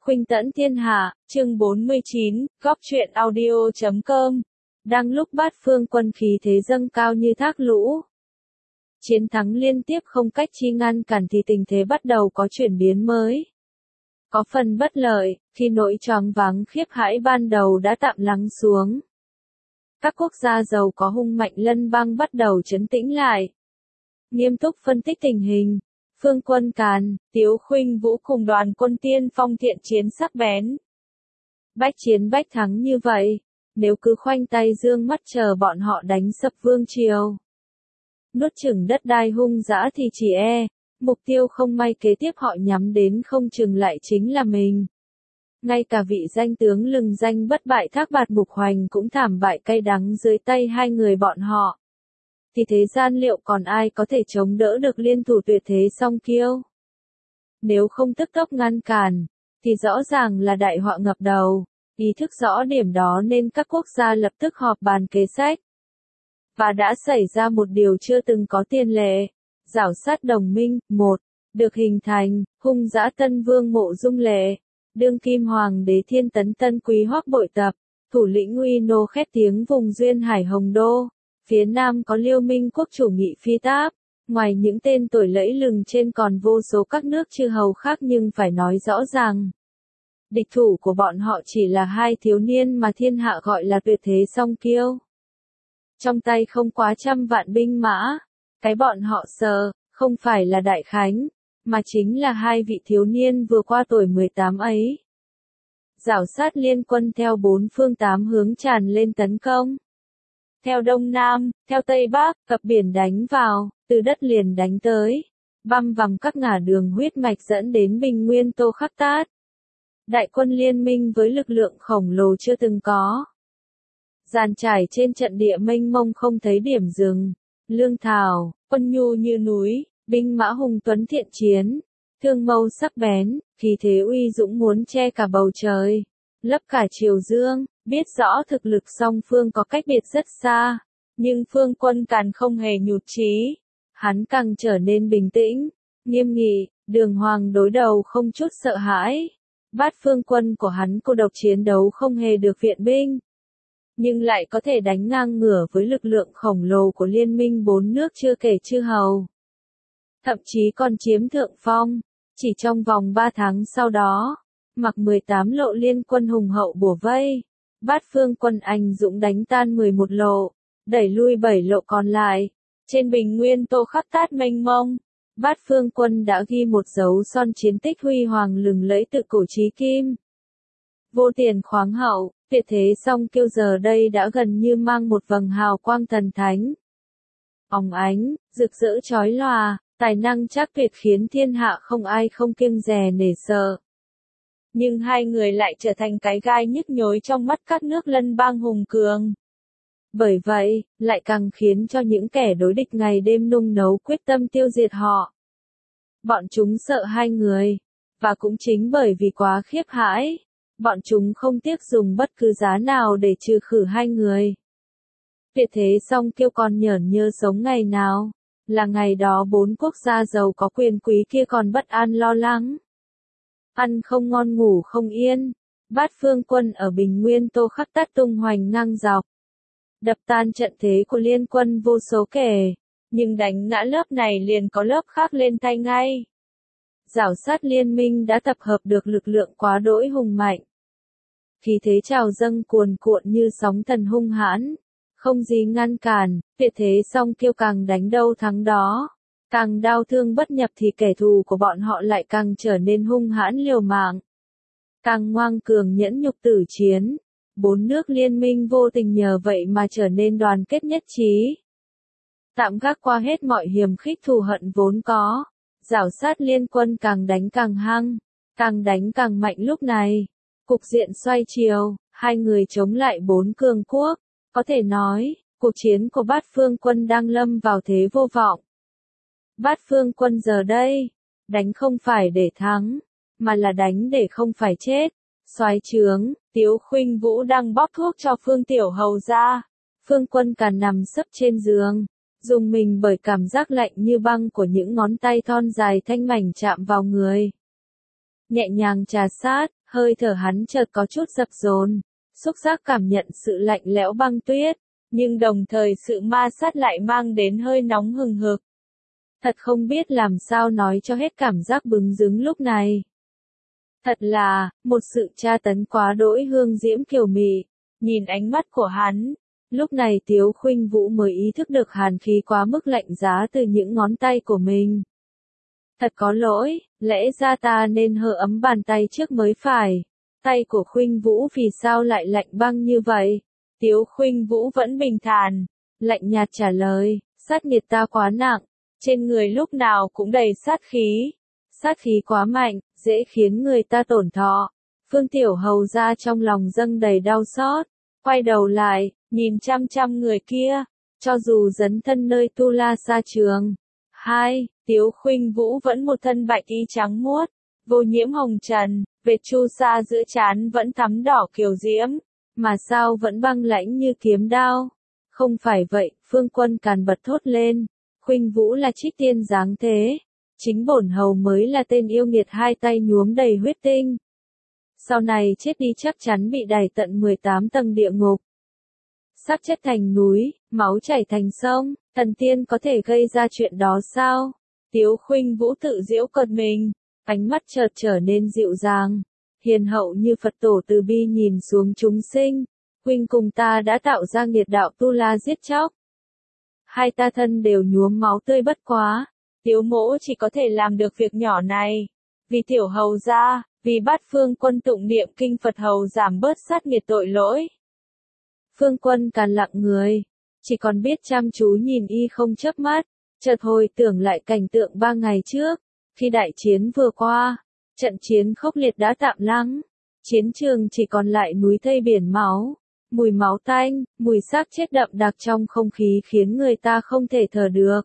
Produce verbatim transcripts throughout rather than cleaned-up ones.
Khuynh tẫn thiên hạ, chương bốn mươi chín, góc truyện audio chấm com. Đang lúc Bát Phương quân khí thế dâng cao như thác lũ. Chiến thắng liên tiếp không cách chi ngăn cản thì tình thế bắt đầu có chuyển biến mới. Có phần bất lợi, khi nỗi choáng váng khiếp hãi ban đầu đã tạm lắng xuống. Các quốc gia giàu có hung mạnh lân bang bắt đầu trấn tĩnh lại. Nghiêm túc phân tích tình hình. Phương Quân Càn, Tiếu Khuynh Vũ cùng đoàn quân tiên phong thiện chiến sắc bén. Bách chiến bách thắng như vậy, nếu cứ khoanh tay dương mắt chờ bọn họ đánh sập vương triều, nuốt chửng đất đai hung dã thì chỉ e, mục tiêu không may kế tiếp họ nhắm đến không chừng lại chính là mình. Ngay cả vị danh tướng lừng danh bất bại Thác Bạt Mục Hoành cũng thảm bại cay đắng dưới tay hai người bọn họ. Thì thế gian liệu còn ai có thể chống đỡ được liên thủ tuyệt thế song kiêu? Nếu không tức tốc ngăn cản, thì rõ ràng là đại họa ngập đầu. Ý thức rõ điểm đó nên các quốc gia lập tức họp bàn kế sách. Và đã xảy ra một điều chưa từng có tiền lệ. Giảo sát đồng minh, một, được hình thành, hung dã Tân Vương Mộ Dung Lệ, đương kim hoàng đế Thiên Tấn Tân Quý Hoắc Bội Tập, thủ lĩnh uy nô khét tiếng vùng duyên hải Hồng Đô. Phía Nam có Liêu Minh quốc chủ Nghị Phi Táp, ngoài những tên tuổi lẫy lừng trên còn vô số các nước chư hầu khác, nhưng phải nói rõ ràng. Địch thủ của bọn họ chỉ là hai thiếu niên mà thiên hạ gọi là tuyệt thế song kiêu. Trong tay không quá trăm vạn binh mã, cái bọn họ sợ, không phải là Đại Khánh, mà chính là hai vị thiếu niên vừa qua tuổi mười tám ấy. Giảo sát liên quân theo bốn phương tám hướng tràn lên tấn công. Theo Đông Nam, theo Tây Bắc, cập biển đánh vào, từ đất liền đánh tới, băm vằm các ngả đường huyết mạch dẫn đến Bình Nguyên Tô Khắc Tát. Đại quân liên minh với lực lượng khổng lồ chưa từng có. Dàn trải trên trận địa mênh mông không thấy điểm dừng, lương thảo, quân nhu như núi, binh mã hùng tuấn thiện chiến, thương mâu sắc bén, khí thế uy dũng muốn che cả bầu trời, lấp cả triều dương. Biết rõ thực lực song phương có cách biệt rất xa, nhưng Phương Quân Càn không hề nhụt chí. Hắn càng trở nên bình tĩnh, nghiêm nghị, đường hoàng đối đầu không chút sợ hãi. Bát phương quân của hắn cô độc chiến đấu không hề được viện binh, nhưng lại có thể đánh ngang ngửa với lực lượng khổng lồ của liên minh bốn nước chưa kể chư hầu. Thậm chí còn chiếm thượng phong, chỉ trong vòng ba tháng sau đó, mặc mười tám lộ liên quân hùng hậu bủa vây. Bát phương quân anh dũng đánh tan mười một lộ, đẩy lui bảy lộ còn lại. Trên bình nguyên Tô Khắc Tát mênh mông, Bát phương quân đã ghi một dấu son chiến tích huy hoàng lừng lẫy tự cổ chí kim. Vô tiền khoáng hậu, tuyệt thế song kiêu giờ đây đã gần như mang một vầng hào quang thần thánh. Óng ánh, rực rỡ chói lòa, tài năng chắc tuyệt khiến thiên hạ không ai không kiêng dè nể sợ. Nhưng hai người lại trở thành cái gai nhức nhối trong mắt các nước lân bang hùng cường. Bởi vậy, lại càng khiến cho những kẻ đối địch ngày đêm nung nấu quyết tâm tiêu diệt họ. Bọn chúng sợ hai người, và cũng chính bởi vì quá khiếp hãi, bọn chúng không tiếc dùng bất cứ giá nào để trừ khử hai người. Tuyệt thế song kiêu còn nhởn nhơ sống ngày nào, là ngày đó bốn quốc gia giàu có quyền quý kia còn bất an lo lắng. Ăn không ngon ngủ không yên, Bát phương quân ở Bình Nguyên Tô Khắc Tát tung hoành ngang dọc. Đập tan trận thế của liên quân vô số kể, nhưng đánh ngã lớp này liền có lớp khác lên thay ngay. Giảo sát liên minh đã tập hợp được lực lượng quá đỗi hùng mạnh. Khí thế trào dâng cuồn cuộn như sóng thần hung hãn, không gì ngăn cản, tuyệt thế song kiêu càng đánh đâu thắng đó. Càng đau thương bất nhập thì kẻ thù của bọn họ lại càng trở nên hung hãn liều mạng. Càng ngoan cường nhẫn nhục tử chiến. Bốn nước liên minh vô tình nhờ vậy mà trở nên đoàn kết nhất trí. Tạm gác qua hết mọi hiềm khích thù hận vốn có. Giảo sát liên quân càng đánh càng hăng. Càng đánh càng mạnh lúc này. Cục diện xoay chiều, hai người chống lại bốn cường quốc. Có thể nói, cuộc chiến của Bát phương quân đang lâm vào thế vô vọng. Bát phương quân giờ đây, đánh không phải để thắng, mà là đánh để không phải chết. Soái trướng, Tiếu Khuynh Vũ đang bóp thuốc cho Phương Tiểu Hầu ra. Phương Quân Càn nằm sấp trên giường, dùng mình bởi cảm giác lạnh như băng của những ngón tay thon dài thanh mảnh chạm vào người. Nhẹ nhàng trà sát, Hơi thở hắn chợt có chút dập dồn, xúc giác cảm nhận sự lạnh lẽo băng tuyết, nhưng đồng thời sự ma sát lại mang đến hơi nóng hừng hực. Thật không biết làm sao nói cho hết cảm giác bừng dứng lúc này. Thật là, một sự tra tấn quá đỗi hương diễm kiều mị, nhìn ánh mắt của hắn. Lúc này Tiếu Khuynh Vũ mới ý thức được hàn khí quá mức lạnh giá từ những ngón tay của mình. Thật có lỗi, lẽ ra ta nên hơ ấm bàn tay trước mới phải. Tay của Khuynh Vũ vì sao lại lạnh băng như vậy? Tiếu Khuynh Vũ vẫn bình thản, lạnh nhạt trả lời, sát nghiệt ta quá nặng, trên người lúc nào cũng đầy sát khí. Sát khí quá mạnh, dễ khiến người ta tổn thọ. Phương Tiểu Hầu ra trong lòng dâng đầy đau xót, quay đầu lại, nhìn chăm chăm người kia, cho dù dấn thân nơi Tu La Sa Trường. Hai, Tiếu Khuynh Vũ vẫn một thân bạch y trắng muốt, vô nhiễm hồng trần, vệt chu sa giữa trán vẫn thắm đỏ kiều diễm, mà sao vẫn băng lãnh như kiếm đao. Không phải vậy, Phương Quân Càn bật thốt lên, Khuynh Vũ là trích tiên dáng thế, chính bổn hầu mới là tên yêu nghiệt hai tay nhuốm đầy huyết tinh. Sau này chết đi chắc chắn bị đày tận mười tám tầng địa ngục. Xác chết thành núi, máu chảy thành sông, thần tiên có thể gây ra chuyện đó sao? Tiếu Khuynh Vũ tự giễu cợt mình, ánh mắt chợt trở nên dịu dàng, hiền hậu như Phật tổ từ bi nhìn xuống chúng sinh. Huynh cùng ta đã tạo ra nghiệt đạo Tu La giết chóc. Hai ta thân đều nhuốm máu tươi bất quá. Tiếu mỗ chỉ có thể làm được việc nhỏ này. Vì tiểu hầu gia, vì bát phương quân tụng niệm kinh Phật hầu giảm bớt sát nghiệt tội lỗi. Phương Quân Càn lặng người, chỉ còn biết chăm chú nhìn y không chớp mắt, chợt hồi tưởng lại cảnh tượng ba ngày trước, khi đại chiến vừa qua, trận chiến khốc liệt đã tạm lắng, chiến trường chỉ còn lại núi thây biển máu, mùi máu tanh, mùi xác chết đậm đặc trong không khí khiến người ta không thể thở được.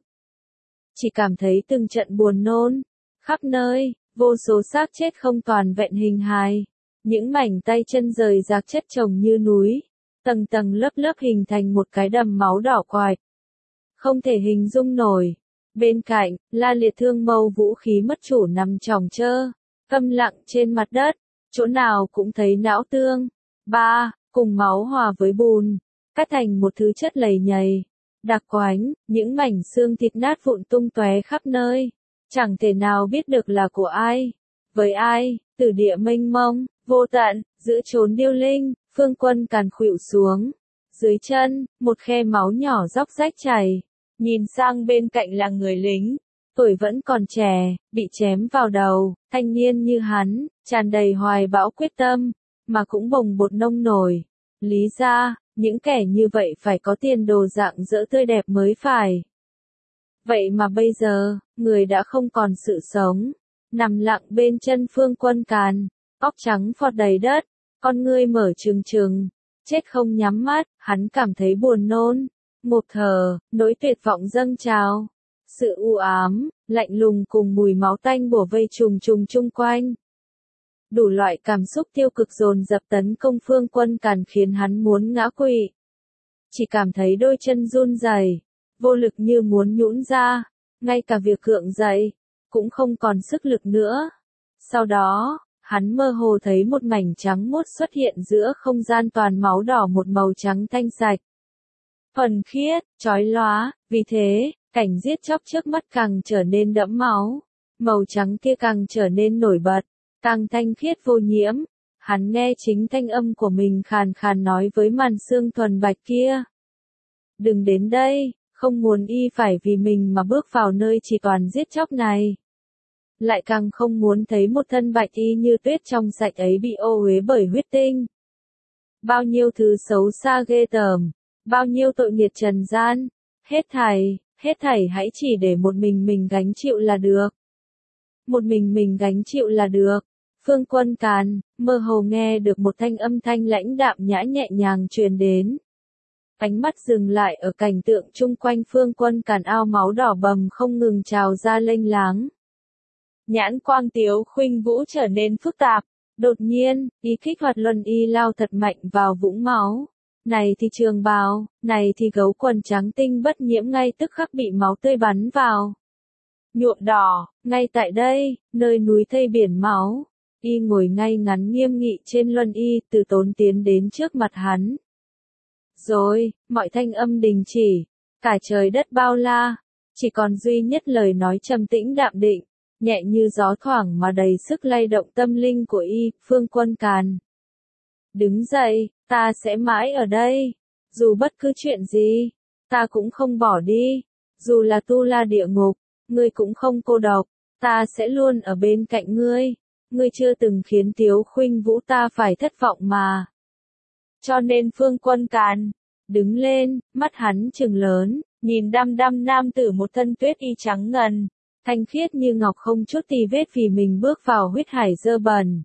Chỉ cảm thấy từng trận buồn nôn, khắp nơi, vô số xác chết không toàn vẹn hình hài, những mảnh tay chân rời rạc chất chồng như núi, tầng tầng lớp lớp hình thành một cái đầm máu đỏ quạch. Không thể hình dung nổi. Bên cạnh, La Liệt thương mâu vũ khí mất chủ nằm chòng chơ, câm lặng trên mặt đất, chỗ nào cũng thấy não tương. Ba, cùng máu hòa với bùn, cắt thành một thứ chất lầy nhầy, đặc quánh, những mảnh xương thịt nát vụn tung tóe khắp nơi, chẳng thể nào biết được là của ai, với ai. Từ địa mênh mông, vô tận, giữa chốn điêu linh, Phương Quân Càn khuỵu xuống. Dưới chân, một khe máu nhỏ róc rách chảy. Nhìn sang bên cạnh là người lính, tuổi vẫn còn trẻ, bị chém vào đầu, thanh niên như hắn, tràn đầy hoài bão quyết tâm, mà cũng bồng bột nông nổi. Lý ra, những kẻ như vậy phải có tiền đồ rạng rỡ tươi đẹp mới phải. Vậy mà bây giờ, người đã không còn sự sống, nằm lặng bên chân Phương Quân Càn, óc trắng phọt đầy đất, con ngươi mở trừng trừng, chết không nhắm mắt, hắn cảm thấy buồn nôn, ngộp thở, nỗi tuyệt vọng dâng trào, sự u ám, lạnh lùng cùng mùi máu tanh bủa vây trùng trùng chung quanh. Đủ loại cảm xúc tiêu cực dồn dập tấn công Phương Quân Càn khiến hắn muốn ngã quỵ. Chỉ cảm thấy đôi chân run rẩy, vô lực như muốn nhũn ra, ngay cả việc gượng dậy, cũng không còn sức lực nữa. Sau đó, hắn mơ hồ thấy một mảnh trắng muốt xuất hiện giữa không gian toàn máu đỏ, một màu trắng thanh sạch. Thuần khiết, chói lóa, vì thế, cảnh giết chóc trước mắt càng trở nên đẫm máu. Màu trắng kia càng trở nên nổi bật, càng thanh khiết vô nhiễm. Hắn nghe chính thanh âm của mình khàn khàn nói với màn xương thuần bạch kia. Đừng đến đây, không muốn y phải vì mình mà bước vào nơi chỉ toàn giết chóc này. Lại càng không muốn thấy một thân bạch y như tuyết trong sạch ấy bị ô uế bởi huyết tinh. Bao nhiêu thứ xấu xa ghê tởm, bao nhiêu tội nghiệt trần gian, hết thảy, hết thảy hãy chỉ để một mình mình gánh chịu là được. Một mình mình gánh chịu là được. Phương Quân Càn, mơ hồ nghe được một thanh âm thanh lãnh đạm nhã nhẹ nhàng truyền đến. Ánh mắt dừng lại ở cảnh tượng chung quanh Phương Quân Càn, ao máu đỏ bầm không ngừng trào ra lênh láng. Nhãn quang Tiếu Khuynh Vũ trở nên phức tạp, đột nhiên, ý kích hoạt luân y lao thật mạnh vào vũng máu. Này thì trường bào, này thì gấu quần trắng tinh bất nhiễm ngay tức khắc bị máu tươi bắn vào. Nhuộm đỏ, ngay tại đây, nơi núi thây biển máu. Y ngồi ngay ngắn nghiêm nghị trên luân y, Từ Tốn tiến đến trước mặt hắn. Rồi, mọi thanh âm đình chỉ, cả trời đất bao la, chỉ còn duy nhất lời nói trầm tĩnh đạm định, nhẹ như gió thoảng mà đầy sức lay động tâm linh của Y, Phương Quân Càn. Đứng dậy, ta sẽ mãi ở đây, dù bất cứ chuyện gì, ta cũng không bỏ đi, dù là tu la địa ngục, ngươi cũng không cô độc, ta sẽ luôn ở bên cạnh ngươi, ngươi chưa từng khiến Tiếu Khuynh Vũ ta phải thất vọng mà. Cho nên Phương Quân Càn đứng lên, mắt hắn trừng lớn, nhìn đăm đăm nam tử một thân tuyết y trắng ngần, thanh khiết như ngọc không chút tì vết vì mình bước vào huyết hải dơ bẩn.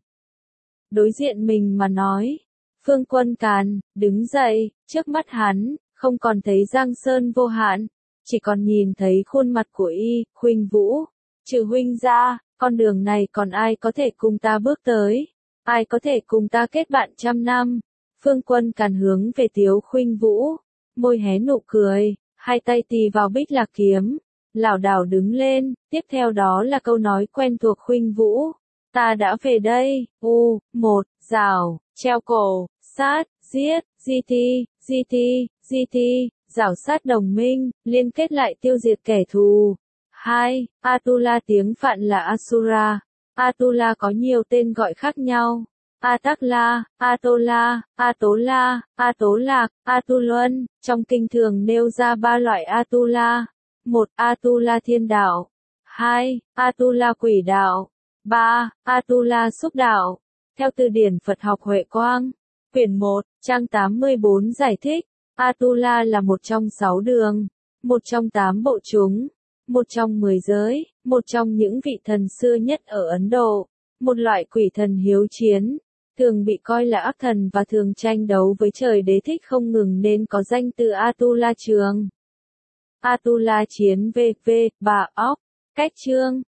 Đối diện mình mà nói, Phương Quân Càn đứng dậy, trước mắt hắn không còn thấy giang sơn vô hạn, chỉ còn nhìn thấy khuôn mặt của Y, Khuynh Vũ. Trừ huynh ra, con đường này còn ai có thể cùng ta bước tới? Ai có thể cùng ta kết bạn trăm năm? Phương Quân Càn hướng về Tiếu Khuynh Vũ, môi hé nụ cười, hai tay tì vào bích lạc kiếm, lảo đảo đứng lên, tiếp theo đó là câu nói quen thuộc Khuynh Vũ. Ta đã về đây, u, một, rào, treo cổ, sát, giết, di thi, di thi, di thi, rảo sát đồng minh, liên kết lại tiêu diệt kẻ thù. Hai, Atula tiếng Phạn là Asura. Atula có nhiều tên gọi khác nhau. Atakla, Atola, Atola, Atolak, Atuluân, trong kinh thường nêu ra ba loại Atula. Một, Atula thiên đạo. Hai, Atula quỷ đạo. Ba, Atula xúc đạo. Theo từ điển Phật học Huệ Quang, quyển một, trang tám mươi bốn giải thích, Atula là một trong sáu đường, một trong tám bộ chúng, một trong mười giới, một trong những vị thần xưa nhất ở Ấn Độ, một loại quỷ thần hiếu chiến, thường bị coi là ác thần và thường tranh đấu với trời đế thích không ngừng nên có danh từ Atula Trường. Atula chiến vê vê, bà óc, cách chương.